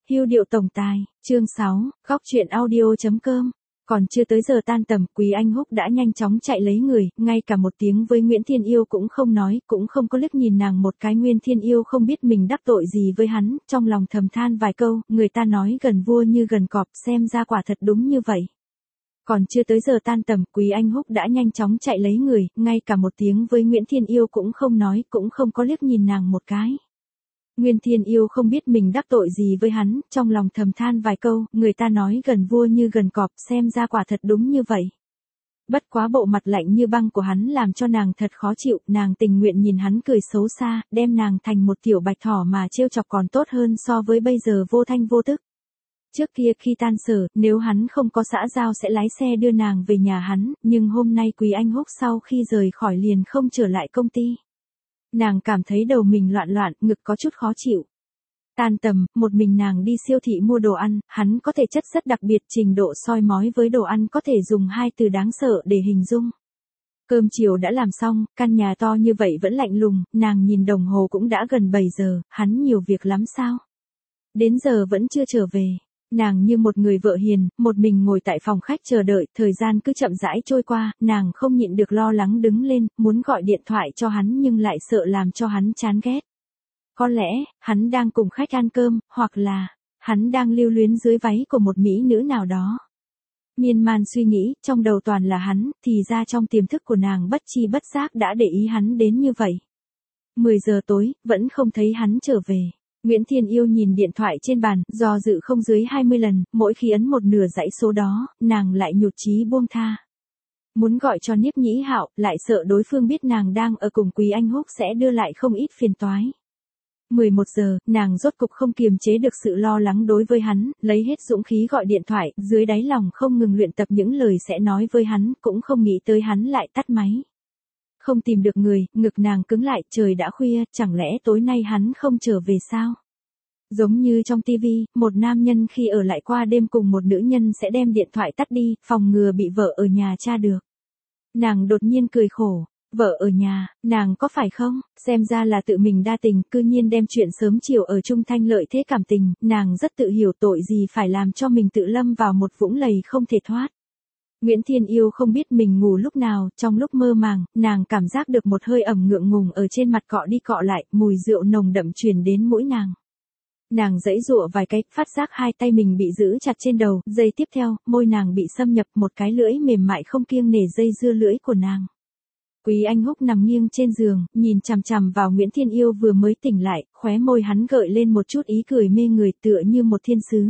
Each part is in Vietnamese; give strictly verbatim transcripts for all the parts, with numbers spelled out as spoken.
Hưu điệu tổng tài, chương sáu, góc chuyện audio.com. Còn chưa tới giờ tan tầm, Quý Anh Húc đã nhanh chóng chạy lấy người, ngay cả một tiếng với Nguyễn Thiên Yêu cũng không nói, cũng không có liếc nhìn nàng một cái. Nguyễn Thiên Yêu không biết mình đắc tội gì với hắn, trong lòng thầm than vài câu, người ta nói gần vua như gần cọp, xem ra quả thật đúng như vậy. Còn chưa tới giờ tan tầm, Quý Anh Húc đã nhanh chóng chạy lấy người, ngay cả một tiếng với Nguyễn Thiên Yêu cũng không nói, cũng không có liếc nhìn nàng một cái. Nguyên Thiên Yêu không biết mình đắc tội gì với hắn, trong lòng thầm than vài câu, người ta nói gần vua như gần cọp, xem ra quả thật đúng như vậy. Bất quá bộ mặt lạnh như băng của hắn làm cho nàng thật khó chịu, nàng tình nguyện nhìn hắn cười xấu xa, đem nàng thành một tiểu bạch thỏ mà trêu chọc còn tốt hơn so với bây giờ vô thanh vô tức. Trước kia khi tan sở, nếu hắn không có xã giao sẽ lái xe đưa nàng về nhà hắn, nhưng hôm nay Quý Anh Húc sau khi rời khỏi liền không trở lại công ty. Nàng cảm thấy đầu mình loạn loạn, ngực có chút khó chịu. Tan tầm, một mình nàng đi siêu thị mua đồ ăn, hắn có thể chất rất đặc biệt, trình độ soi mói với đồ ăn có thể dùng hai từ đáng sợ để hình dung. Cơm chiều đã làm xong, căn nhà to như vậy vẫn lạnh lùng, nàng nhìn đồng hồ cũng đã gần bảy giờ, hắn nhiều việc lắm sao? Đến giờ vẫn chưa trở về. Nàng như một người vợ hiền, một mình ngồi tại phòng khách chờ đợi, thời gian cứ chậm rãi trôi qua, nàng không nhịn được lo lắng đứng lên, muốn gọi điện thoại cho hắn nhưng lại sợ làm cho hắn chán ghét. Có lẽ, hắn đang cùng khách ăn cơm, hoặc là, hắn đang lưu luyến dưới váy của một mỹ nữ nào đó. Miên man suy nghĩ, trong đầu toàn là hắn, thì ra trong tiềm thức của nàng bất chi bất giác đã để ý hắn đến như vậy. mười giờ tối, vẫn không thấy hắn trở về. Nguyễn Thiên Yêu nhìn điện thoại trên bàn, do dự không dưới hai mươi lần, mỗi khi ấn một nửa dãy số đó, nàng lại nhụt chí buông tha. Muốn gọi cho Niếp Nhĩ Hạo, lại sợ đối phương biết nàng đang ở cùng Quý Anh Húc sẽ đưa lại không ít phiền toái. mười một giờ, nàng rốt cục không kiềm chế được sự lo lắng đối với hắn, lấy hết dũng khí gọi điện thoại, dưới đáy lòng không ngừng luyện tập những lời sẽ nói với hắn, cũng không nghĩ tới hắn lại tắt máy. Không tìm được người, ngực nàng cứng lại, trời đã khuya, chẳng lẽ tối nay hắn không trở về sao? Giống như trong tivi, một nam nhân khi ở lại qua đêm cùng một nữ nhân sẽ đem điện thoại tắt đi, phòng ngừa bị vợ ở nhà tra được. Nàng đột nhiên cười khổ, vợ ở nhà, nàng có phải không? Xem ra là tự mình đa tình, cư nhiên đem chuyện sớm chiều ở chung thanh lợi thế cảm tình, nàng rất tự hiểu tội gì phải làm cho mình tự lâm vào một vũng lầy không thể thoát. Nguyễn Thiên Yêu không biết mình ngủ lúc nào, trong lúc mơ màng, nàng cảm giác được một hơi ẩm ngượng ngùng ở trên mặt cọ đi cọ lại, mùi rượu nồng đậm truyền đến mũi nàng. Nàng giãy giụa vài cái, phát giác hai tay mình bị giữ chặt trên đầu, giây tiếp theo, môi nàng bị xâm nhập một cái lưỡi mềm mại không kiêng nể dây dưa lưỡi của nàng. Quý Anh Húc nằm nghiêng trên giường, nhìn chằm chằm vào Nguyễn Thiên Yêu vừa mới tỉnh lại, khóe môi hắn gợi lên một chút ý cười mê người tựa như một thiên sứ.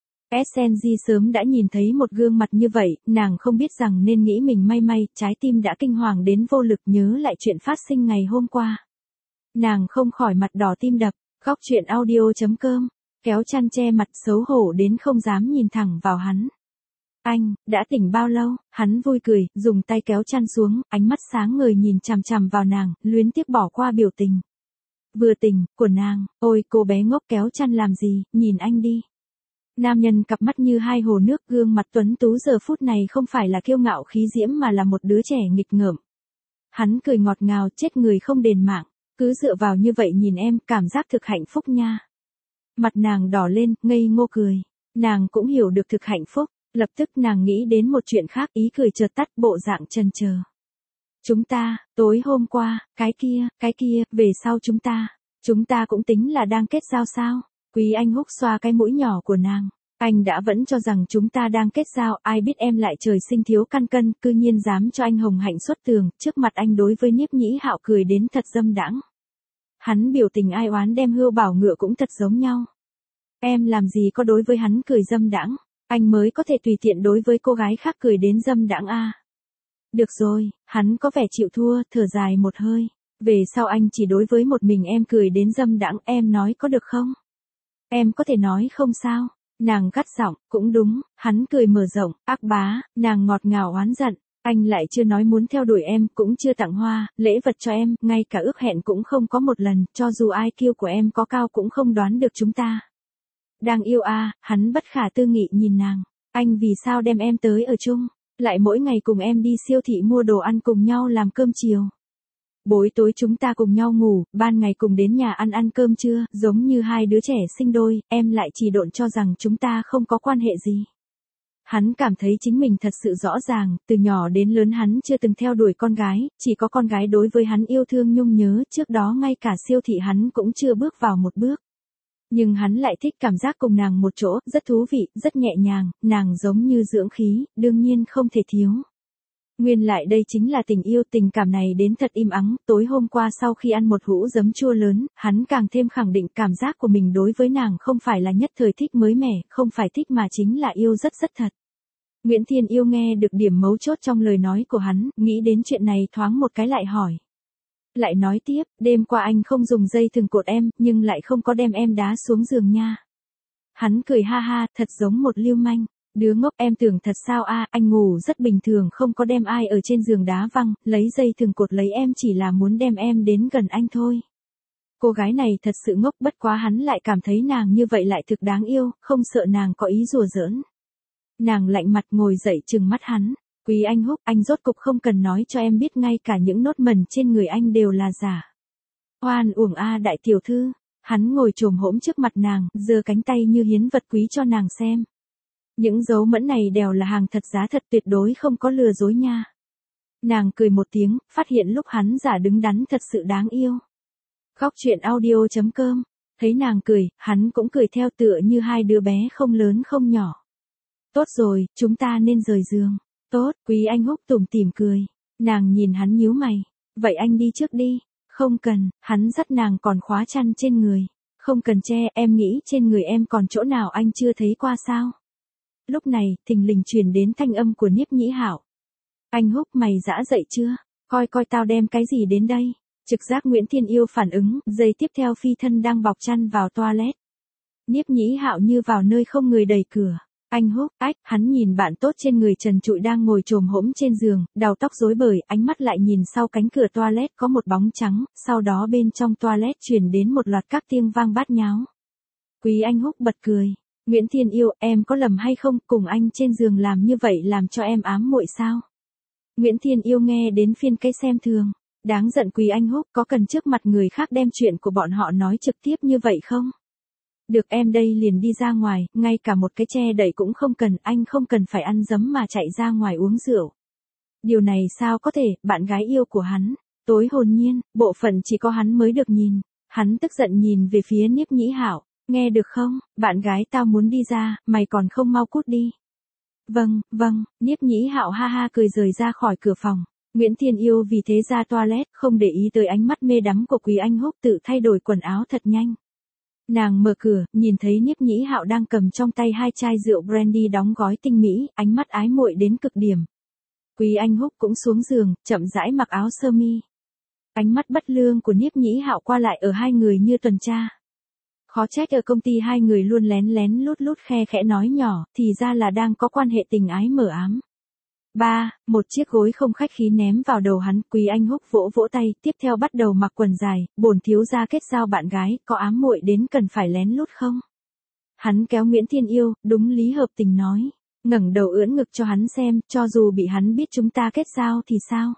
ét en giê sớm đã nhìn thấy một gương mặt như vậy, nàng không biết rằng nên nghĩ mình may may, trái tim đã kinh hoàng đến vô lực nhớ lại chuyện phát sinh ngày hôm qua. Nàng không khỏi mặt đỏ tim đập, góc chuyện audio.com, kéo chăn che mặt xấu hổ đến không dám nhìn thẳng vào hắn. Anh, đã tỉnh bao lâu? Hắn vui cười, dùng tay kéo chăn xuống, ánh mắt sáng ngời nhìn chằm chằm vào nàng, luyến tiếc bỏ qua biểu tình. Vừa tỉnh, của nàng, ôi cô bé ngốc kéo chăn làm gì, nhìn anh đi. Nam nhân cặp mắt như hai hồ nước, gương mặt tuấn tú giờ phút này không phải là kiêu ngạo khí diễm mà là một đứa trẻ nghịch ngợm. Hắn cười ngọt ngào, chết người không đền mạng, cứ dựa vào như vậy nhìn em, cảm giác thực hạnh phúc nha. Mặt nàng đỏ lên, ngây ngô cười. Nàng cũng hiểu được thực hạnh phúc, lập tức nàng nghĩ đến một chuyện khác, ý cười chợt tắt, bộ dạng chần chờ. Chúng ta, tối hôm qua, cái kia, cái kia, về sau chúng ta, chúng ta cũng tính là đang kết giao sao? Quý Anh Húc xoa cái mũi nhỏ của nàng. Anh đã vẫn cho rằng chúng ta đang kết giao, ai biết em lại trời sinh thiếu căn cân, cư nhiên dám cho anh hồng hạnh xuất tường, trước mặt anh đối với Niếp Nhĩ Hạo cười đến thật dâm đãng. Hắn biểu tình ai oán đem hươu bảo ngựa cũng thật giống nhau. Em làm gì có đối với hắn cười dâm đãng, anh mới có thể tùy tiện đối với cô gái khác cười đến dâm đãng a. Được rồi, hắn có vẻ chịu thua, thở dài một hơi. Về sau anh chỉ đối với một mình em cười đến dâm đãng, em nói có được không? Em có thể nói không sao? Nàng gắt giọng, cũng đúng, hắn cười mở rộng, ác bá, nàng ngọt ngào oán giận, anh lại chưa nói muốn theo đuổi em, cũng chưa tặng hoa, lễ vật cho em, ngay cả ước hẹn cũng không có một lần, cho dù i kiu của em có cao cũng không đoán được chúng ta. Đang yêu a, à, hắn bất khả tư nghị nhìn nàng, anh vì sao đem em tới ở chung, lại mỗi ngày cùng em đi siêu thị mua đồ ăn cùng nhau làm cơm chiều. Buổi tối chúng ta cùng nhau ngủ, ban ngày cùng đến nhà ăn ăn cơm trưa, giống như hai đứa trẻ sinh đôi, em lại chỉ độn cho rằng chúng ta không có quan hệ gì. Hắn cảm thấy chính mình thật sự rõ ràng, từ nhỏ đến lớn hắn chưa từng theo đuổi con gái, chỉ có con gái đối với hắn yêu thương nhung nhớ, trước đó ngay cả siêu thị hắn cũng chưa bước vào một bước. Nhưng hắn lại thích cảm giác cùng nàng một chỗ, rất thú vị, rất nhẹ nhàng, nàng giống như dưỡng khí, đương nhiên không thể thiếu. Nguyên lại đây chính là tình yêu, tình cảm này đến thật im ắng, tối hôm qua sau khi ăn một hũ giấm chua lớn, hắn càng thêm khẳng định cảm giác của mình đối với nàng không phải là nhất thời thích mới mẻ, không phải thích mà chính là yêu rất rất thật. Nguyễn Thiên Yêu nghe được điểm mấu chốt trong lời nói của hắn, nghĩ đến chuyện này thoáng một cái lại hỏi. Lại nói tiếp, đêm qua anh không dùng dây thừng cột em, nhưng lại không có đem em đá xuống giường nha. Hắn cười ha ha, thật giống một lưu manh. Đứa ngốc, em tưởng thật sao a, anh ngủ rất bình thường không có đem ai ở trên giường đá văng, lấy dây thừng cột lấy em chỉ là muốn đem em đến gần anh thôi. Cô gái này thật sự ngốc, bất quá hắn lại cảm thấy nàng như vậy lại thực đáng yêu, không sợ nàng có ý đùa giỡn. Nàng lạnh mặt ngồi dậy trừng mắt hắn. Quý Anh Húc, anh rốt cục không cần nói cho em biết ngay cả những nốt mẩn trên người anh đều là giả. Oan uổng a đại tiểu thư. Hắn ngồi chồm hổm trước mặt nàng, giơ cánh tay như hiến vật quý cho nàng xem. Những dấu mẫn này đều là hàng thật giá thật, tuyệt đối không có lừa dối nha. Nàng cười một tiếng, phát hiện lúc hắn giả đứng đắn thật sự đáng yêu. Khóc chuyện audio chấm com. Thấy nàng cười, hắn cũng cười theo, tựa như hai đứa bé không lớn không nhỏ. Tốt rồi, chúng ta nên rời giường. Tốt, Quý Anh Húc tủm tỉm cười. Nàng nhìn hắn nhíu mày. Vậy anh đi trước đi. Không cần, hắn dắt nàng còn khóa chăn trên người. Không cần che, em nghĩ trên người em còn chỗ nào anh chưa thấy qua sao? Lúc này, thình lình truyền đến thanh âm của Niếp Nhĩ Hạo. Anh Húc, mày dã dậy chưa? Coi coi tao đem cái gì đến đây? Trực giác Nguyễn Thiên Yêu phản ứng, giây tiếp theo phi thân đang bọc chăn vào toilet. Niếp Nhĩ Hạo như vào nơi không người đẩy cửa. Anh Húc, ách, hắn nhìn bạn tốt trên người trần trụi đang ngồi chồm hổm trên giường, đầu tóc rối bời, ánh mắt lại nhìn sau cánh cửa toilet có một bóng trắng, sau đó bên trong toilet truyền đến một loạt các tiếng vang bát nháo. Quý Anh Húc bật cười. Nguyễn Thiên Yêu, em có lầm hay không, cùng anh trên giường làm như vậy làm cho em ám muội sao? Nguyễn Thiên Yêu nghe đến phiên cái xem thường. Đáng giận Quý Anh Húc, có cần trước mặt người khác đem chuyện của bọn họ nói trực tiếp như vậy không? Được, em đây liền đi ra ngoài, ngay cả một cái che đậy cũng không cần, anh không cần phải ăn dấm mà chạy ra ngoài uống rượu. Điều này sao có thể, bạn gái yêu của hắn, tối hồn nhiên, bộ phận chỉ có hắn mới được nhìn. Hắn tức giận nhìn về phía Niếp Nhĩ Hạo, nghe được không, bạn gái tao muốn đi ra, mày còn không mau cút đi. Vâng, vâng, Niếp Nhĩ Hạo ha ha cười rời ra khỏi cửa phòng. Nguyễn Thiên Yêu vì thế ra toilet, không để ý tới ánh mắt mê đắm của Quý Anh Húc, tự thay đổi quần áo thật nhanh. Nàng mở cửa, nhìn thấy Niếp Nhĩ Hạo đang cầm trong tay hai chai rượu brandy đóng gói tinh mỹ, ánh mắt ái muội đến cực điểm. Quý Anh Húc cũng xuống giường, chậm rãi mặc áo sơ mi. Ánh mắt bất lương của Niếp Nhĩ Hạo qua lại ở hai người như tuần tra. Khó trách ở công ty hai người luôn lén lén lút lút khe khẽ nói nhỏ, thì ra là đang có quan hệ tình ái mờ ám. Ba, một chiếc gối không khách khí ném vào đầu hắn, Quý Anh Húc vỗ vỗ tay, tiếp theo bắt đầu mặc quần dài, bổn thiếu gia kết giao bạn gái, có ám muội đến cần phải lén lút không? Hắn kéo Nguyễn Thiên Yêu, đúng lý hợp tình nói, ngẩng đầu ưỡn ngực cho hắn xem, cho dù bị hắn biết chúng ta kết giao thì sao?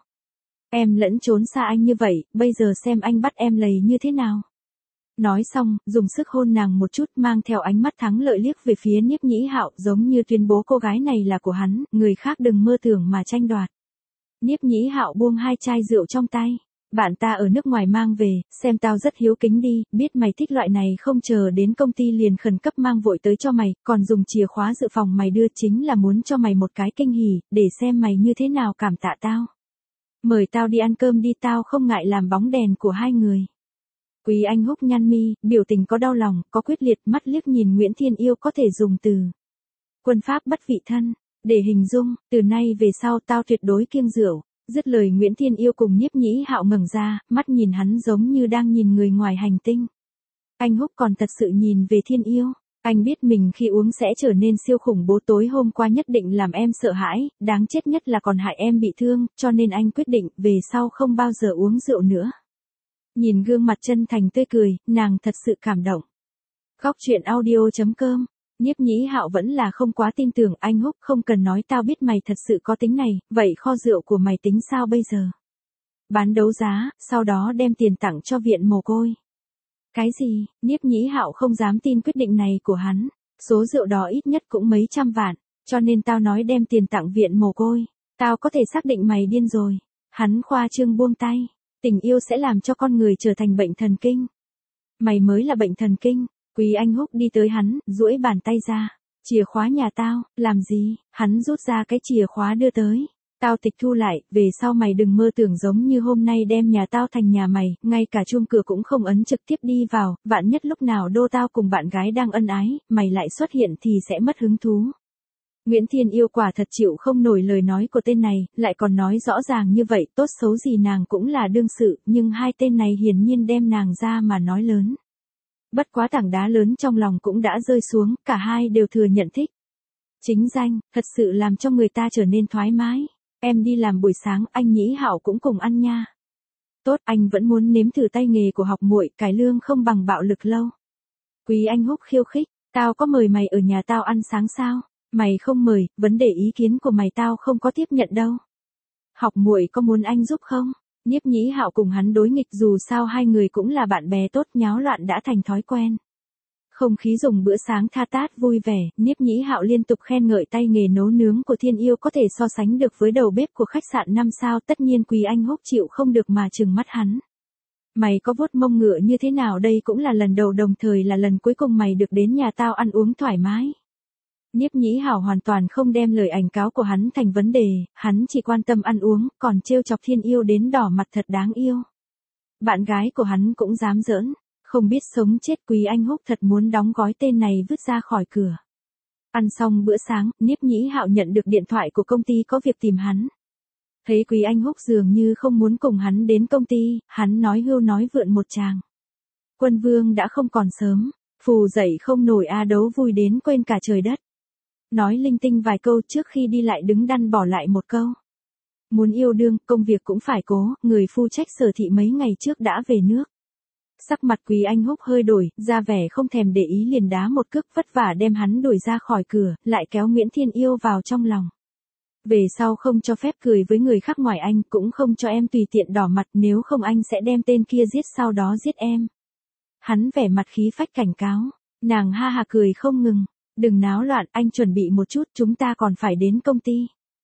Em lẫn trốn xa anh như vậy, bây giờ xem anh bắt em lầy như thế nào? Nói xong, dùng sức hôn nàng một chút, mang theo ánh mắt thắng lợi liếc về phía Niếp Nhĩ Hạo, giống như tuyên bố cô gái này là của hắn, người khác đừng mơ tưởng mà tranh đoạt. Niếp Nhĩ Hạo buông hai chai rượu trong tay. Bạn ta ở nước ngoài mang về, xem tao rất hiếu kính đi, biết mày thích loại này không chờ đến công ty liền khẩn cấp mang vội tới cho mày, còn dùng chìa khóa dự phòng mày đưa chính là muốn cho mày một cái kinh hỉ, để xem mày như thế nào cảm tạ tao. Mời tao đi ăn cơm đi, tao không ngại làm bóng đèn của hai người. Quý Anh Húc nhăn mi, biểu tình có đau lòng, có quyết liệt, mắt liếc nhìn Nguyễn Thiên Yêu có thể dùng từ quân pháp bất vị thân, để hình dung, từ nay về sau tao tuyệt đối kiêng rượu. Dứt lời Nguyễn Thiên Yêu cùng Niếp Nhĩ Hạo ngẩng ra, mắt nhìn hắn giống như đang nhìn người ngoài hành tinh. Anh Húc còn thật sự nhìn về Thiên Yêu, anh biết mình khi uống sẽ trở nên siêu khủng bố, tối hôm qua nhất định làm em sợ hãi, đáng chết nhất là còn hại em bị thương, cho nên anh quyết định về sau không bao giờ uống rượu nữa. Nhìn gương mặt chân thành tươi cười, nàng thật sự cảm động. Khóc chuyện audio chấm com. Niếp Nhĩ Hạo vẫn là không quá tin tưởng. Anh Húc, không cần nói, tao biết mày thật sự có tính này, vậy kho rượu của mày tính sao bây giờ? bán đấu giá, sau đó đem tiền tặng cho viện mồ côi. Cái gì? Niếp Nhĩ Hạo không dám tin quyết định này của hắn. Số rượu đó ít nhất cũng mấy trăm vạn, cho nên tao nói đem tiền tặng viện mồ côi. Tao có thể xác định mày điên rồi. Hắn khoa trương buông tay. Tình yêu sẽ làm cho con người trở thành bệnh thần kinh. Mày mới là bệnh thần kinh. Quý Anh Húc đi tới hắn, duỗi bàn tay ra. Chìa khóa nhà tao, làm gì? Hắn rút ra cái chìa khóa đưa tới. Tao tịch thu lại, về sau mày đừng mơ tưởng giống như hôm nay đem nhà tao thành nhà mày, ngay cả chuông cửa cũng không ấn trực tiếp đi vào, vạn nhất lúc nào đô tao cùng bạn gái đang ân ái, mày lại xuất hiện thì sẽ mất hứng thú. Nguyễn Thiên Yêu quả thật chịu không nổi lời nói của tên này, lại còn nói rõ ràng như vậy, tốt xấu gì nàng cũng là đương sự, nhưng hai tên này hiển nhiên đem nàng ra mà nói lớn. Bất quá tảng đá lớn trong lòng cũng đã rơi xuống, cả hai đều thừa nhận thích. Chính danh, thật sự làm cho người ta trở nên thoải mái. Em đi làm buổi sáng, anh Nhĩ Hạo cũng cùng ăn nha. Tốt, anh vẫn muốn nếm thử tay nghề của học muội, cải lương không bằng bạo lực lâu. Quý Anh Húc khiêu khích, tao có mời mày ở nhà tao ăn sáng sao? Mày không mời, vấn đề ý kiến của mày tao không có tiếp nhận đâu. Học muội có muốn anh giúp không? Niếp Nhĩ Hạo cùng hắn đối nghịch, dù sao hai người cũng là bạn bè tốt, nháo loạn đã thành thói quen. Không khí dùng bữa sáng tha tát vui vẻ, Niếp Nhĩ Hạo liên tục khen ngợi tay nghề nấu nướng của Thiên Yêu có thể so sánh được với đầu bếp của khách sạn năm sao, tất nhiên Quý Anh Húc chịu không được mà trừng mắt hắn. Mày có vuốt mông ngựa như thế nào, đây cũng là lần đầu đồng thời là lần cuối cùng mày được đến nhà tao ăn uống thoải mái. Niếp Nhĩ Hạo hoàn toàn không đem lời ảnh cáo của hắn thành vấn đề, hắn chỉ quan tâm ăn uống, còn trêu chọc Thiên Yêu đến đỏ mặt thật đáng yêu. Bạn gái của hắn cũng dám giỡn. Không biết sống chết, Quý Anh Húc thật muốn đóng gói tên này vứt ra khỏi cửa. Ăn xong bữa sáng, Niếp Nhĩ Hạo nhận được điện thoại của công ty có việc tìm hắn. Thấy Quý Anh Húc dường như không muốn cùng hắn đến công ty, hắn nói hưu nói vượn một tràng. Quân vương đã không còn sớm, phù dậy không nổi a, đấu vui đến quên cả trời đất. Nói linh tinh vài câu trước khi đi lại đứng đắn bỏ lại một câu. Muốn yêu đương, công việc cũng phải cố, người phụ trách Sở Thị mấy ngày trước đã về nước. Sắc mặt Quý Anh Húc hơi đổi, ra vẻ không thèm để ý, liền đá một cước vất vả đem hắn đuổi ra khỏi cửa, lại kéo Nguyễn Thiên Yêu vào trong lòng. Về sau không cho phép cười với người khác ngoài anh, cũng không cho em tùy tiện đỏ mặt, nếu không anh sẽ đem tên kia giết, sau đó giết em. Hắn vẻ mặt khí phách cảnh cáo, nàng ha hà cười không ngừng, đừng náo loạn, anh chuẩn bị một chút, chúng ta còn phải đến công ty.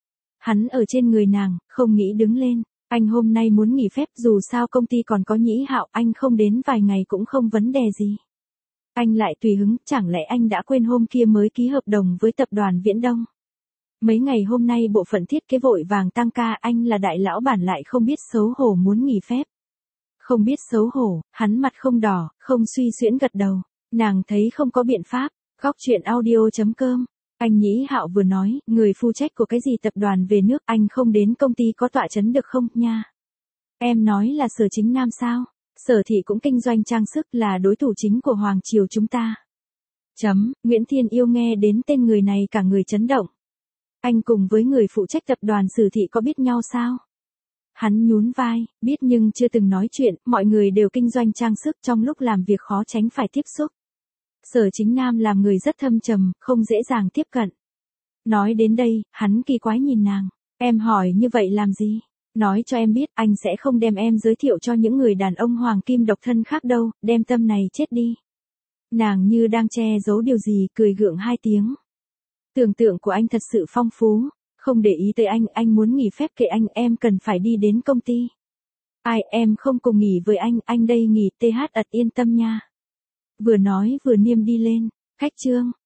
Hắn ở trên người nàng, không nghĩ đứng lên. Anh hôm nay muốn nghỉ phép, dù sao công ty còn có Nhĩ Hạo, anh không đến vài ngày cũng không vấn đề gì. Anh lại tùy hứng, chẳng lẽ anh đã quên hôm kia mới ký hợp đồng với tập đoàn Viễn Đông. Mấy ngày hôm nay bộ phận thiết kế vội vàng tăng ca, anh là đại lão bản lại không biết xấu hổ muốn nghỉ phép. Không biết xấu hổ, hắn mặt không đỏ, không suy xuyễn gật đầu. Nàng thấy không có biện pháp, góc chuyện audio chấm com. Anh Nhĩ Hạo vừa nói, người phụ trách của cái gì tập đoàn về nước, anh không đến công ty có tọa chấn được không, nha. Em nói là Sở Chính Nam sao? Sở Thị cũng kinh doanh trang sức, là đối thủ chính của Hoàng Triều chúng ta. Chấm, Nguyễn Thiên Yêu nghe đến tên người này cả người chấn động. Anh cùng với người phụ trách tập đoàn Sở Thị có biết nhau sao? Hắn nhún vai, biết nhưng chưa từng nói chuyện, mọi người đều kinh doanh trang sức, trong lúc làm việc khó tránh phải tiếp xúc. Sở Chính Nam làm người rất thâm trầm, không dễ dàng tiếp cận. Nói đến đây, hắn kỳ quái nhìn nàng. Em hỏi như vậy làm gì? Nói cho em biết, anh sẽ không đem em giới thiệu cho những người đàn ông hoàng kim độc thân khác đâu, đem tâm này chết đi. Nàng như đang che giấu điều gì, cười gượng hai tiếng. Tưởng tượng của anh thật sự phong phú. Không để ý tới anh, anh muốn nghỉ phép kệ anh, em cần phải đi đến công ty. Ai, em không cùng nghỉ với anh, anh đây nghỉ th ật yên tâm nha. Vừa nói vừa niêm đi lên, khách trương,